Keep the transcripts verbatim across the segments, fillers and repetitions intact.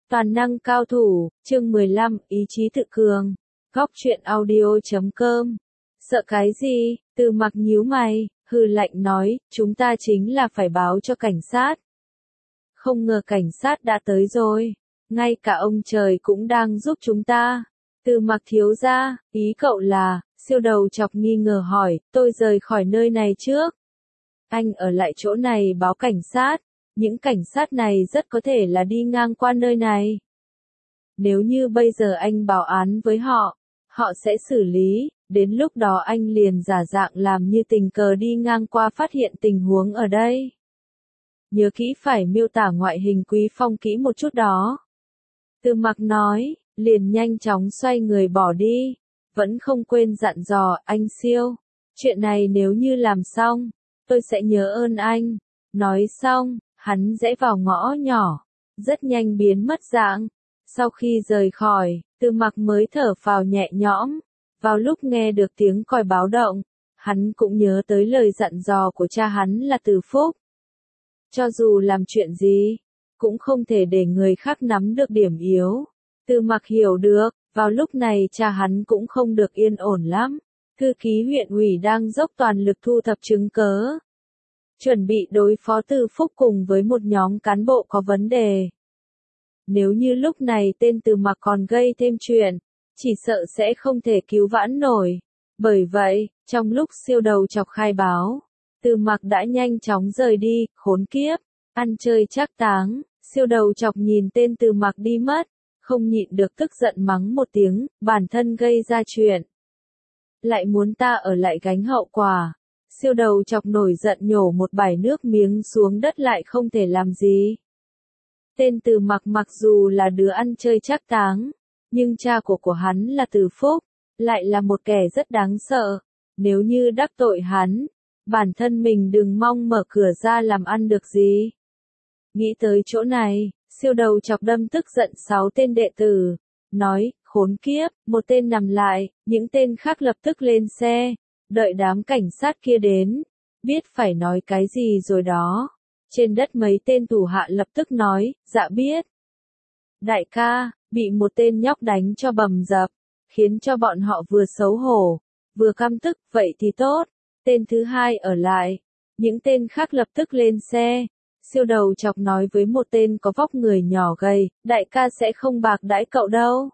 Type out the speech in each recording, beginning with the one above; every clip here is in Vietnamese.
Toàn năng cao thủ, chương mười lăm, ý chí tự cường. Góc truyện audio chấm com. Sợ cái gì? Từ Mặc nhíu mày, hừ lạnh nói, chúng ta chính là phải báo cho cảnh sát. Không ngờ cảnh sát đã tới rồi. Ngay cả ông trời cũng đang giúp chúng ta. Từ Mặc thiếu gia, ý cậu là, siêu đầu chọc nghi ngờ hỏi, tôi rời khỏi nơi này trước. Anh ở lại chỗ này báo cảnh sát. Những cảnh sát này rất có thể là đi ngang qua nơi này. Nếu như bây giờ anh báo án với họ, họ sẽ xử lý, đến lúc đó anh liền giả dạng làm như tình cờ đi ngang qua phát hiện tình huống ở đây. Nhớ kỹ phải miêu tả ngoại hình Quý Phong kỹ một chút đó. Từ Mặc nói, liền nhanh chóng xoay người bỏ đi, vẫn không quên dặn dò, anh siêu, chuyện này nếu như làm xong, tôi sẽ nhớ ơn anh. Nói xong, hắn rẽ vào ngõ nhỏ, rất nhanh biến mất dạng. Sau khi rời khỏi, Từ Mặc mới thở phào nhẹ nhõm. Vào lúc nghe được tiếng còi báo động, hắn cũng nhớ tới lời dặn dò của cha hắn là Từ Phúc. Cho dù làm chuyện gì, cũng không thể để người khác nắm được điểm yếu. Từ Mặc hiểu được, vào lúc này cha hắn cũng không được yên ổn lắm. Thư ký huyện ủy đang dốc toàn lực thu thập chứng cớ, chuẩn bị đối phó Từ Phúc cùng với một nhóm cán bộ có vấn đề. Nếu như lúc này tên Từ Mặc còn gây thêm chuyện, chỉ sợ sẽ không thể cứu vãn nổi. Bởi vậy, trong lúc siêu đầu chọc khai báo, Từ Mặc đã nhanh chóng rời đi, khốn kiếp, ăn chơi trác táng. Siêu đầu chọc nhìn tên Từ Mặc đi mất, không nhịn được tức giận mắng một tiếng, bản thân gây ra chuyện, lại muốn ta ở lại gánh hậu quả. Siêu đầu chọc nổi giận nhổ một bãi nước miếng xuống đất lại không thể làm gì. Tên Từ Mặc mặc dù là đứa ăn chơi trác táng, nhưng cha của của hắn là Từ Phúc, lại là một kẻ rất đáng sợ. Nếu như đắc tội hắn, bản thân mình đừng mong mở cửa ra làm ăn được gì. Nghĩ tới chỗ này, siêu đầu chọc đâm tức giận sáu tên đệ tử, nói, khốn kiếp, một tên nằm lại, những tên khác lập tức lên xe. Đợi đám cảnh sát kia đến, biết phải nói cái gì rồi đó. Trên đất mấy tên thủ hạ lập tức nói, dạ biết. Đại ca, bị một tên nhóc đánh cho bầm dập, khiến cho bọn họ vừa xấu hổ, vừa căm tức, vậy thì tốt. Tên thứ hai ở lại, những tên khác lập tức lên xe. Siêu đầu chọc nói với một tên có vóc người nhỏ gầy, đại ca sẽ không bạc đãi cậu đâu.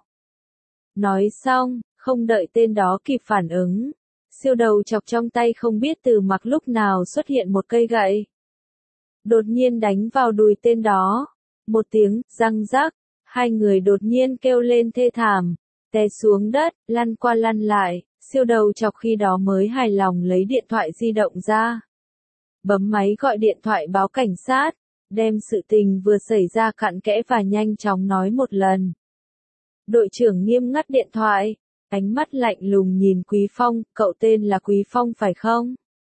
Nói xong, không đợi tên đó kịp phản ứng, siêu đầu chọc trong tay không biết Từ Mặc lúc nào xuất hiện một cây gậy. Đột nhiên đánh vào đùi tên đó. Một tiếng, răng rắc, hai người đột nhiên kêu lên thê thảm, té xuống đất, lăn qua lăn lại. Siêu đầu chọc khi đó mới hài lòng lấy điện thoại di động ra. Bấm máy gọi điện thoại báo cảnh sát, đem sự tình vừa xảy ra cặn kẽ và nhanh chóng nói một lần. Đội trưởng Nghiêm ngắt điện thoại, ánh mắt lạnh lùng nhìn Quý Phong, cậu tên là Quý Phong phải không?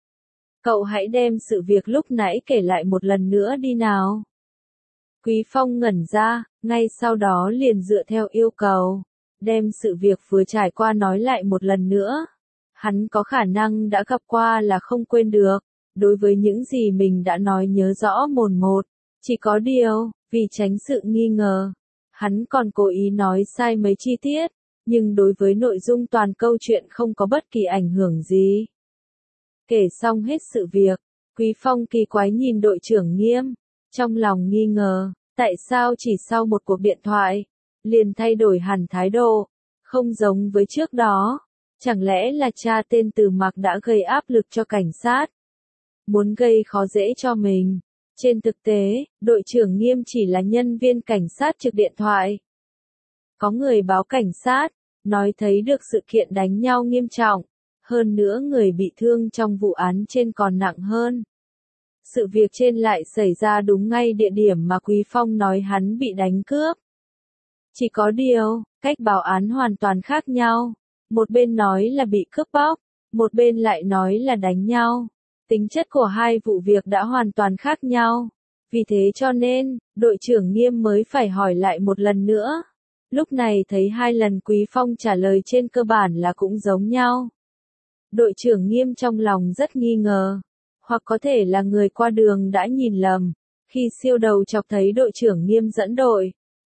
Cậu hãy đem sự việc lúc nãy kể lại một lần nữa đi nào. Quý Phong ngẩn ra, ngay sau đó liền dựa theo yêu cầu, đem sự việc vừa trải qua nói lại một lần nữa. Hắn có khả năng đã gặp qua là không quên được, đối với những gì mình đã nói nhớ rõ mồn một. Chỉ có điều, vì tránh sự nghi ngờ, hắn còn cố ý nói sai mấy chi tiết, nhưng đối với nội dung toàn câu chuyện không có bất kỳ ảnh hưởng gì. Kể xong hết sự việc, Quý Phong kỳ quái nhìn đội trưởng Nghiêm, trong lòng nghi ngờ, tại sao chỉ sau một cuộc điện thoại, liền thay đổi hẳn thái độ, không giống với trước đó, chẳng lẽ là cha tên Từ Mặc đã gây áp lực cho cảnh sát, muốn gây khó dễ cho mình. Trên thực tế, đội trưởng Nghiêm chỉ là nhân viên cảnh sát trực điện thoại. Có người báo cảnh sát, nói thấy được sự kiện đánh nhau nghiêm trọng, hơn nữa người bị thương trong vụ án trên còn nặng hơn. Sự việc trên lại xảy ra đúng ngay địa điểm mà Quý Phong nói hắn bị đánh cướp. Chỉ có điều, cách báo án hoàn toàn khác nhau. Một bên nói là bị cướp bóc, một bên lại nói là đánh nhau. Tính chất của hai vụ việc đã hoàn toàn khác nhau. Vì thế cho nên, đội trưởng Nghiêm mới phải hỏi lại một lần nữa. Lúc này thấy hai lần Quý Phong trả lời trên cơ bản là cũng giống nhau. Đội trưởng Nghiêm trong lòng rất nghi ngờ. Hoặc có thể là người qua đường đã nhìn lầm. Khi siêu đầu chọc thấy đội trưởng Nghiêm dẫn đội,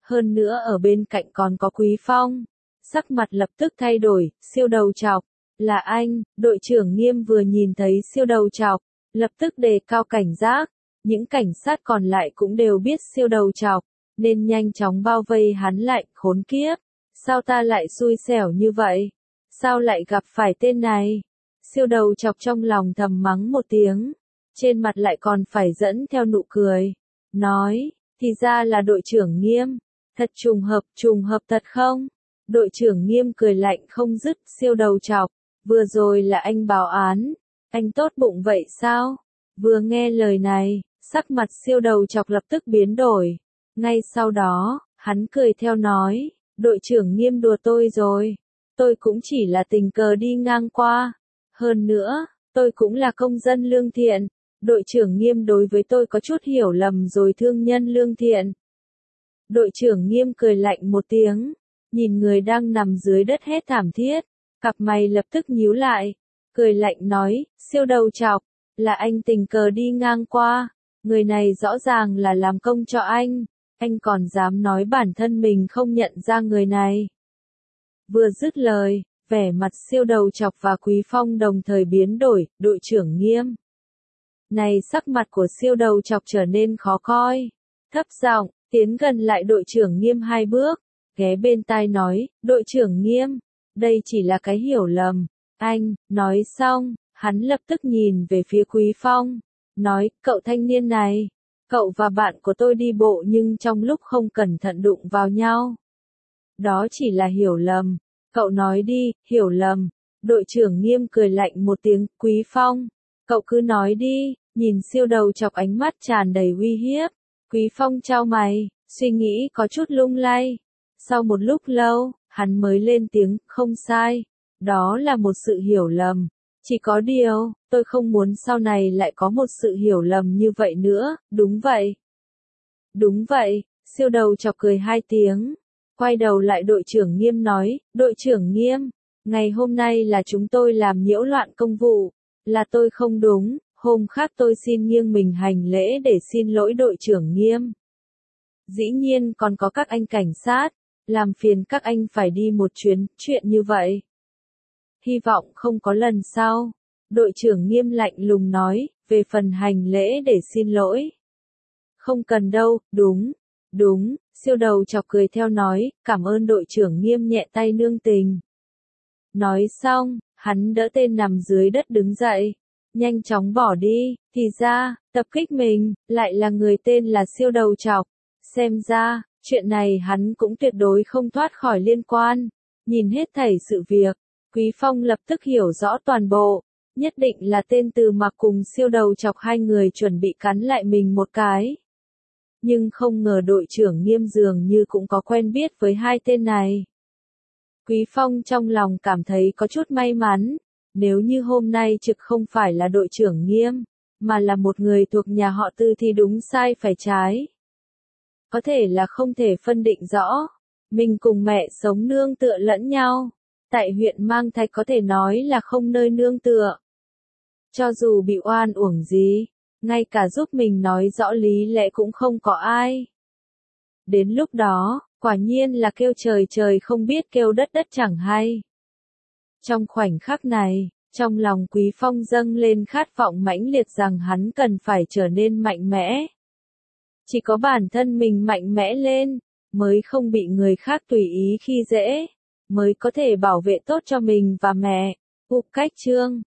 Hơn nữa ở bên cạnh còn có Quý Phong. Sắc mặt lập tức thay đổi, siêu đầu trọc. Là anh, đội trưởng Nghiêm vừa nhìn thấy siêu đầu trọc, lập tức đề cao cảnh giác. Những cảnh sát còn lại cũng đều biết siêu đầu trọc, nên nhanh chóng bao vây hắn lại, khốn kiếp. Sao ta lại xui xẻo như vậy? Sao lại gặp phải tên này? Siêu đầu chọc trong lòng thầm mắng một tiếng, trên mặt lại còn phải dẫn theo nụ cười. Nói, thì ra là đội trưởng Nghiêm. Thật trùng hợp, trùng hợp thật không? Đội trưởng Nghiêm cười lạnh không dứt, siêu đầu chọc. Vừa rồi là anh báo án. Anh tốt bụng vậy sao? Vừa nghe lời này, sắc mặt siêu đầu chọc lập tức biến đổi. Ngay sau đó, hắn cười theo nói, đội trưởng Nghiêm đùa tôi rồi. Tôi cũng chỉ là tình cờ đi ngang qua. Hơn nữa, tôi cũng là công dân lương thiện. Đội trưởng Nghiêm đối với tôi có chút hiểu lầm rồi thương nhân lương thiện. Đội trưởng Nghiêm cười lạnh một tiếng, nhìn người đang nằm dưới đất hét thảm thiết, cặp mày lập tức nhíu lại, cười lạnh nói, siêu đầu trọc, là anh tình cờ đi ngang qua, người này rõ ràng là làm công cho anh, anh còn dám nói bản thân mình không nhận ra người này. Vừa dứt lời, vẻ mặt siêu đầu trọc và Quý Phong đồng thời biến đổi, đội trưởng Nghiêm. Này sắc mặt của siêu đầu chọc trở nên khó coi. Thấp giọng, tiến gần lại đội trưởng Nghiêm hai bước, ghé bên tai nói, đội trưởng Nghiêm, đây chỉ là cái hiểu lầm. Anh, nói xong, hắn lập tức nhìn về phía Quý Phong, nói, cậu thanh niên này, cậu và bạn của tôi đi bộ nhưng trong lúc không cẩn thận đụng vào nhau. Đó chỉ là hiểu lầm. Cậu nói đi, hiểu lầm. Đội trưởng Nghiêm cười lạnh một tiếng, Quý Phong. Cậu cứ nói đi, nhìn siêu đầu chọc ánh mắt tràn đầy uy hiếp. Quý Phong chau mày, suy nghĩ có chút lung lay. Sau một lúc lâu, hắn mới lên tiếng, không sai. Đó là một sự hiểu lầm. Chỉ có điều, tôi không muốn sau này lại có một sự hiểu lầm như vậy nữa, đúng vậy. Đúng vậy, siêu đầu chọc cười hai tiếng. Quay đầu lại đội trưởng Nghiêm nói, đội trưởng Nghiêm, ngày hôm nay là chúng tôi làm nhiễu loạn công vụ. Là tôi không đúng, hôm khác tôi xin nghiêng mình hành lễ để xin lỗi đội trưởng Nghiêm. Dĩ nhiên còn có các anh cảnh sát, làm phiền các anh phải đi một chuyến, chuyện như vậy. Hy vọng không có lần sau. Đội trưởng Nghiêm lạnh lùng nói, về phần hành lễ để xin lỗi. Không cần đâu, đúng, đúng, siêu đầu chọc cười theo nói, cảm ơn đội trưởng Nghiêm nhẹ tay nương tình. Nói xong, hắn đỡ tên nằm dưới đất đứng dậy, nhanh chóng bỏ đi, thì ra, tập kích mình, lại là người tên là siêu đầu chọc. Xem ra, chuyện này hắn cũng tuyệt đối không thoát khỏi liên quan. Nhìn hết thảy sự việc, Quý Phong lập tức hiểu rõ toàn bộ, nhất định là tên Từ Mặc cùng siêu đầu chọc hai người chuẩn bị cắn lại mình một cái. Nhưng không ngờ đội trưởng Nghiêm dường như cũng có quen biết với hai tên này. Quý Phong trong lòng cảm thấy có chút may mắn, nếu như hôm nay trực không phải là đội trưởng Nghiêm, mà là một người thuộc nhà họ Tư thì đúng sai phải trái. Có thể là không thể phân định rõ, mình cùng mẹ sống nương tựa lẫn nhau, tại huyện Mang Thạch có thể nói là không nơi nương tựa. Cho dù bị oan uổng gì, ngay cả giúp mình nói rõ lý lẽ cũng không có ai. Đến lúc đó, quả nhiên là kêu trời trời không biết kêu đất đất chẳng hay. Trong khoảnh khắc này, trong lòng Quý Phong dâng lên khát vọng mãnh liệt rằng hắn cần phải trở nên mạnh mẽ. Chỉ có bản thân mình mạnh mẽ lên, mới không bị người khác tùy ý khi dễ, mới có thể bảo vệ tốt cho mình và mẹ. Ục cách chương